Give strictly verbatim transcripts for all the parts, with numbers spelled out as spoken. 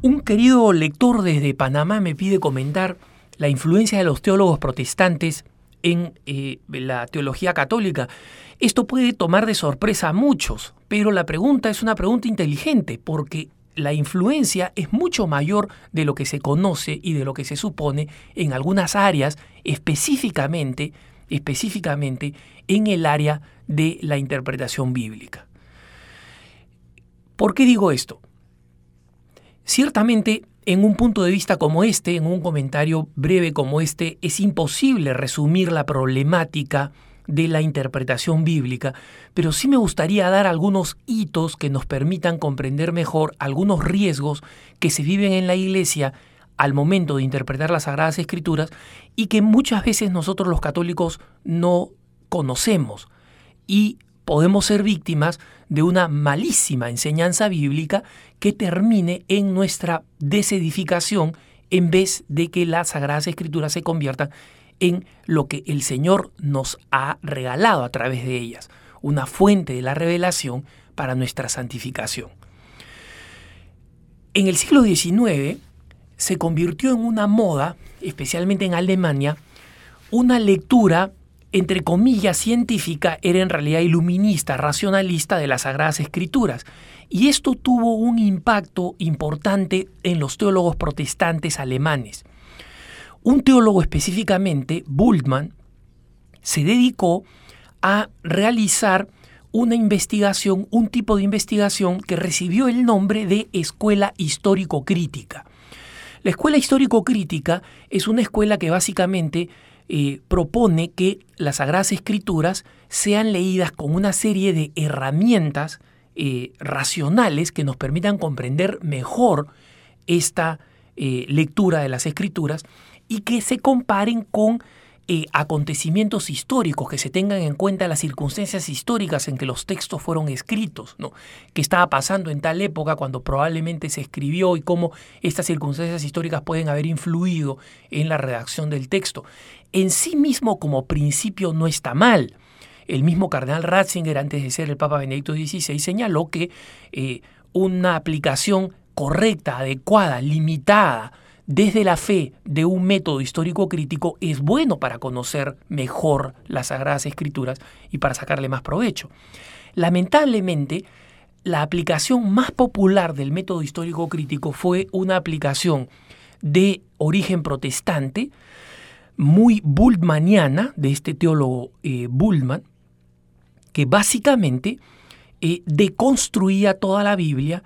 Un querido lector desde Panamá me pide comentar la influencia de los teólogos protestantes en eh, la teología católica. Esto puede tomar de sorpresa a muchos, pero la pregunta es una pregunta inteligente, porque la influencia es mucho mayor de lo que se conoce y de lo que se supone en algunas áreas, específicamente, específicamente en el área de la interpretación bíblica. ¿Por qué digo esto? Ciertamente, en un punto de vista como este, en un comentario breve como este, es imposible resumir la problemática de la interpretación bíblica, pero sí me gustaría dar algunos hitos que nos permitan comprender mejor algunos riesgos que se viven en la Iglesia al momento de interpretar las Sagradas Escrituras y que muchas veces nosotros los católicos no conocemos y podemos ser víctimas de una malísima enseñanza bíblica que termine en nuestra desedificación en vez de que las Sagradas Escrituras se conviertan en lo que el Señor nos ha regalado a través de ellas, una fuente de la revelación para nuestra santificación. En el siglo diecinueve se convirtió en una moda, especialmente en Alemania, una lectura entre comillas científica, era en realidad iluminista, racionalista de las Sagradas Escrituras. Y esto tuvo un impacto importante en los teólogos protestantes alemanes. Un teólogo específicamente, Bultmann, se dedicó a realizar una investigación, un tipo de investigación que recibió el nombre de Escuela Histórico-Crítica. La Escuela Histórico-Crítica es una escuela que básicamente Eh, propone que las Sagradas Escrituras sean leídas con una serie de herramientas eh, racionales que nos permitan comprender mejor esta eh, lectura de las Escrituras y que se comparen con eh, acontecimientos históricos, que se tengan en cuenta las circunstancias históricas en que los textos fueron escritos, ¿no? Qué estaba pasando en tal época cuando probablemente se escribió y cómo estas circunstancias históricas pueden haber influido en la redacción del texto. En sí mismo como principio no está mal. El mismo cardenal Ratzinger, antes de ser el Papa Benedicto dieciséis, señaló que eh, una aplicación correcta, adecuada, limitada, desde la fe de un método histórico crítico es bueno para conocer mejor las Sagradas Escrituras y para sacarle más provecho. Lamentablemente, la aplicación más popular del método histórico crítico fue una aplicación de origen protestante, muy bultmanniana, de este teólogo eh, Bultmann, que básicamente eh, deconstruía toda la Biblia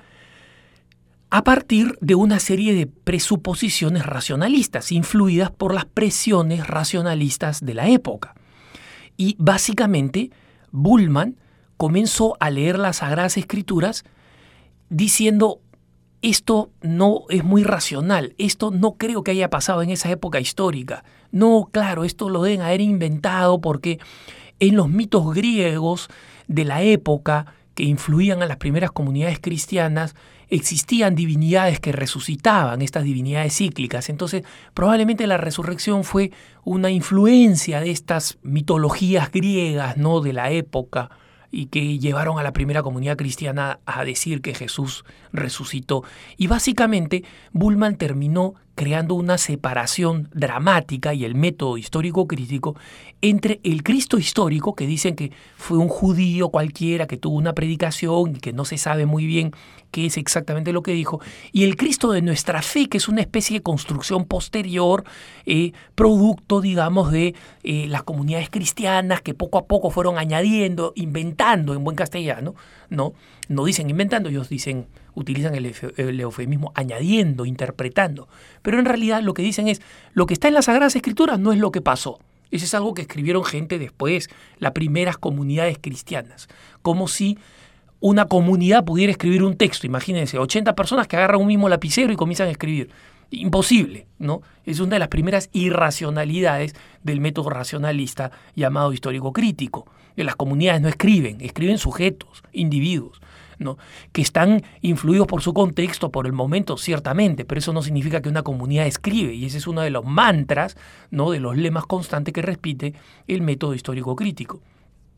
a partir de una serie de presuposiciones racionalistas, influidas por las presiones racionalistas de la época. Y básicamente Bultmann comenzó a leer las Sagradas Escrituras diciendo: esto no es muy racional, esto no creo que haya pasado en esa época histórica. No, claro, esto lo deben haber inventado porque en los mitos griegos de la época que influían a las primeras comunidades cristianas existían divinidades que resucitaban, estas divinidades cíclicas. Entonces, probablemente la resurrección fue una influencia de estas mitologías griegas, ¿no?, de la época, y que llevaron a la primera comunidad cristiana a decir que Jesús resucitó. Y básicamente Bultmann terminó creando una separación dramática y el método histórico crítico entre el Cristo histórico, que dicen que fue un judío cualquiera que tuvo una predicación y que no se sabe muy bien qué es exactamente lo que dijo, y el Cristo de nuestra fe, que es una especie de construcción posterior, eh, producto, digamos, de eh, las comunidades cristianas que poco a poco fueron añadiendo, inventando en buen castellano, ¿no? No dicen inventando, ellos dicen, utilizan el, el eufemismo añadiendo, interpretando. Pero en realidad lo que dicen es, lo que está en las Sagradas Escrituras no es lo que pasó. Eso es algo que escribieron gente después, las primeras comunidades cristianas. Como si una comunidad pudiera escribir un texto. Imagínense, ochenta personas que agarran un mismo lapicero y comienzan a escribir. Imposible, ¿no? Es una de las primeras irracionalidades del método racionalista llamado histórico crítico. Que las comunidades no escriben, escriben sujetos, individuos, ¿no?, que están influidos por su contexto, por el momento, ciertamente, pero eso no significa que una comunidad escribe, y ese es uno de los mantras, ¿no?, de los lemas constantes que repite el método histórico crítico.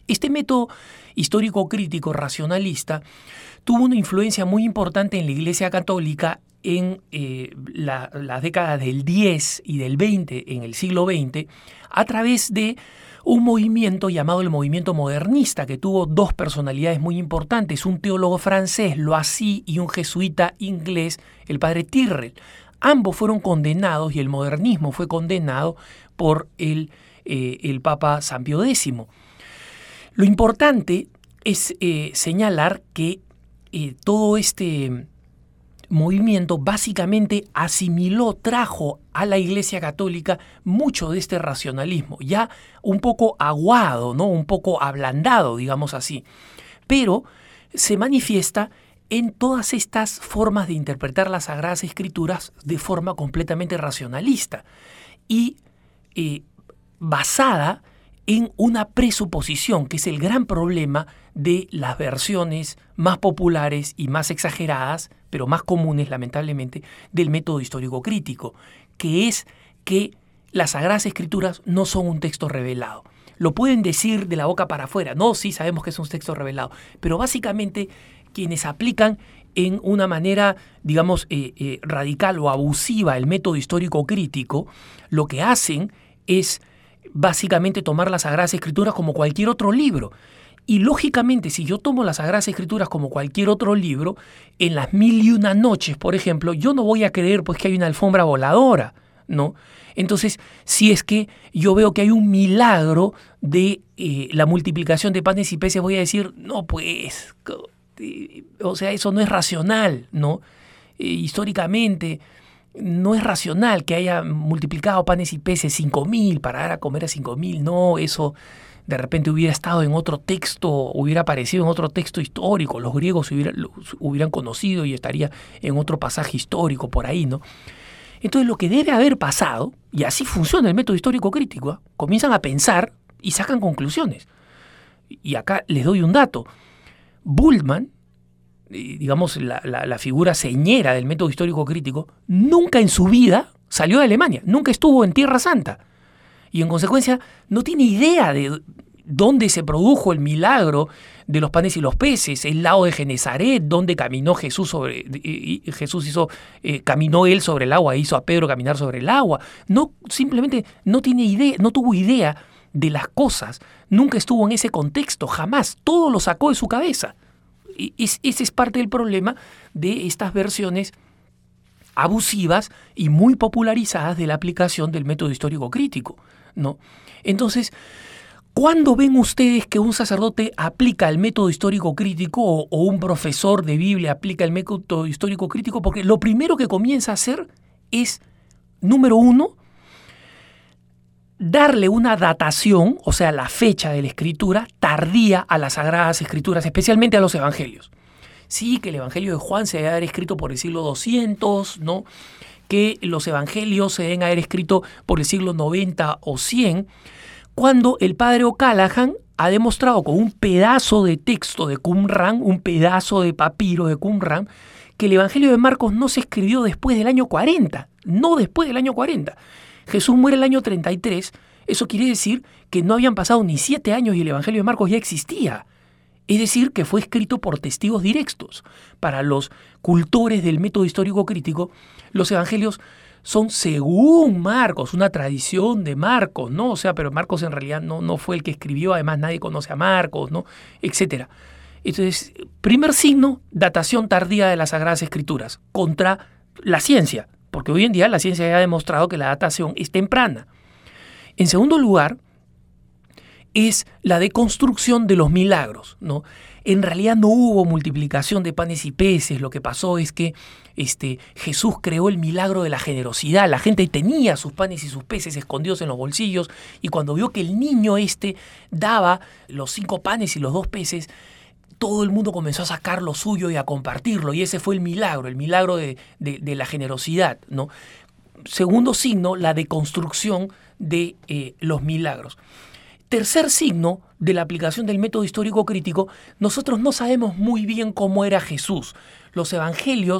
Este método histórico crítico racionalista tuvo una influencia muy importante en la Iglesia Católica en eh, la, las décadas del diez y del veinte, en el siglo veinte, a través de un movimiento llamado el movimiento modernista, que tuvo dos personalidades muy importantes, un teólogo francés, Loisy, y un jesuita inglés, el padre Tyrrell. Ambos fueron condenados y el modernismo fue condenado por el, eh, el Papa San Pío X. Lo importante es eh, señalar que eh, todo este movimiento básicamente asimiló, trajo a la Iglesia Católica mucho de este racionalismo, ya un poco aguado, ¿no? Un poco ablandado, digamos así, pero se manifiesta en todas estas formas de interpretar las Sagradas Escrituras de forma completamente racionalista y eh, basada en una presuposición, que es el gran problema de las versiones más populares y más exageradas, pero más comunes, lamentablemente, del método histórico crítico, que es que las Sagradas Escrituras no son un texto revelado. Lo pueden decir de la boca para afuera, no, sí sabemos que es un texto revelado, pero básicamente quienes aplican en una manera, digamos, eh, eh, radical o abusiva el método histórico crítico, lo que hacen es básicamente tomar las Sagradas Escrituras como cualquier otro libro. Y lógicamente, si yo tomo las Sagradas Escrituras como cualquier otro libro, en las mil y una noches, por ejemplo, yo no voy a creer pues que hay una alfombra voladora, ¿no? Entonces, si es que yo veo que hay un milagro de eh, la multiplicación de panes y peces, voy a decir, no, pues, o sea, eso no es racional, ¿no? Eh, históricamente no es racional que haya multiplicado panes y peces cinco mil para dar a comer a cinco mil, no, eso de repente hubiera estado en otro texto, hubiera aparecido en otro texto histórico, los griegos hubiera, los hubieran conocido y estaría en otro pasaje histórico por ahí, ¿no? Entonces lo que debe haber pasado, y así funciona el método histórico crítico, ¿eh? Comienzan a pensar y sacan conclusiones. Y acá les doy un dato. Bultmann, digamos la, la, la figura señera del método histórico crítico, nunca en su vida salió de Alemania, nunca estuvo en Tierra Santa. Y en consecuencia no tiene idea de dónde se produjo el milagro de los panes y los peces, el lago de Genezaret, donde caminó Jesús sobre y Jesús hizo eh, caminó él sobre el agua, hizo a Pedro caminar sobre el agua. No, simplemente no tiene idea, no tuvo idea de las cosas, nunca estuvo en ese contexto, jamás, todo lo sacó de su cabeza. Y es, ese es parte del problema de estas versiones abusivas y muy popularizadas de la aplicación del método histórico crítico, ¿no? Entonces, ¿cuándo ven ustedes que un sacerdote aplica el método histórico crítico o, o un profesor de Biblia aplica el método histórico crítico? Porque lo primero que comienza a hacer es, número uno, darle una datación, o sea, la fecha de la escritura, tardía a las Sagradas Escrituras, especialmente a los Evangelios. Sí, que el Evangelio de Juan se debe haber escrito por el siglo doscientos, ¿no? Que los Evangelios se deben haber escrito por el siglo noventa o cien, cuando el padre O'Callaghan ha demostrado con un pedazo de texto de Qumran, un pedazo de papiro de Qumran, que el Evangelio de Marcos no se escribió después del año cuarenta, no después del año cuarenta. Jesús muere el año treinta y tres, eso quiere decir que no habían pasado ni siete años y el Evangelio de Marcos ya existía. Es decir, que fue escrito por testigos directos. Para los cultores del método histórico crítico, los evangelios son según Marcos, una tradición de Marcos, ¿no? O sea, pero Marcos en realidad no, no fue el que escribió, además nadie conoce a Marcos, ¿no? Etcétera. Entonces, primer signo, datación tardía de las Sagradas Escrituras contra la ciencia, porque hoy en día la ciencia ya ha demostrado que la datación es temprana. En segundo lugar, es la deconstrucción de los milagros, ¿no? En realidad no hubo multiplicación de panes y peces, lo que pasó es que este, Jesús creó el milagro de la generosidad, la gente tenía sus panes y sus peces escondidos en los bolsillos y cuando vio que el niño este daba los cinco panes y los dos peces, todo el mundo comenzó a sacar lo suyo y a compartirlo y ese fue el milagro, el milagro de, de, de la generosidad, ¿no? Segundo signo, la deconstrucción de eh, los milagros. Tercer signo de la aplicación del método histórico crítico, nosotros no sabemos muy bien cómo era Jesús. Los evangelios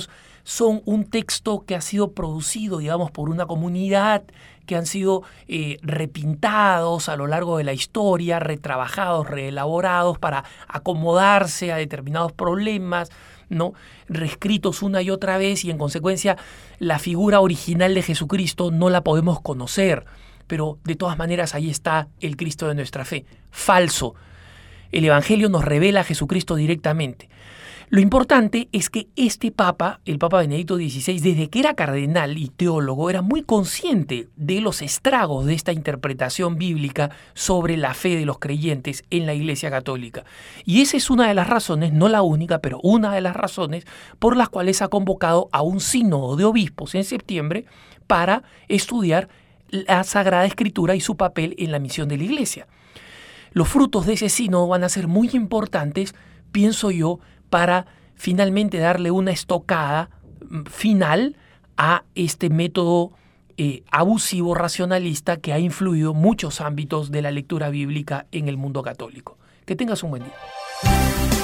son un texto que ha sido producido, digamos, por una comunidad, que han sido eh, repintados a lo largo de la historia, retrabajados, reelaborados para acomodarse a determinados problemas, ¿no? Reescritos una y otra vez, y en consecuencia la figura original de Jesucristo no la podemos conocer, pero de todas maneras ahí está el Cristo de nuestra fe. Falso. El Evangelio nos revela a Jesucristo directamente. Lo importante es que este Papa, el Papa Benedicto dieciséis, desde que era cardenal y teólogo, era muy consciente de los estragos de esta interpretación bíblica sobre la fe de los creyentes en la Iglesia Católica. Y esa es una de las razones, no la única, pero una de las razones por las cuales ha convocado a un sínodo de obispos en septiembre para estudiar la Sagrada Escritura y su papel en la misión de la Iglesia. Los frutos de ese sínodo van a ser muy importantes, pienso yo, para finalmente darle una estocada final a este método eh, abusivo racionalista que ha influido muchos ámbitos de la lectura bíblica en el mundo católico. Que tengas un buen día.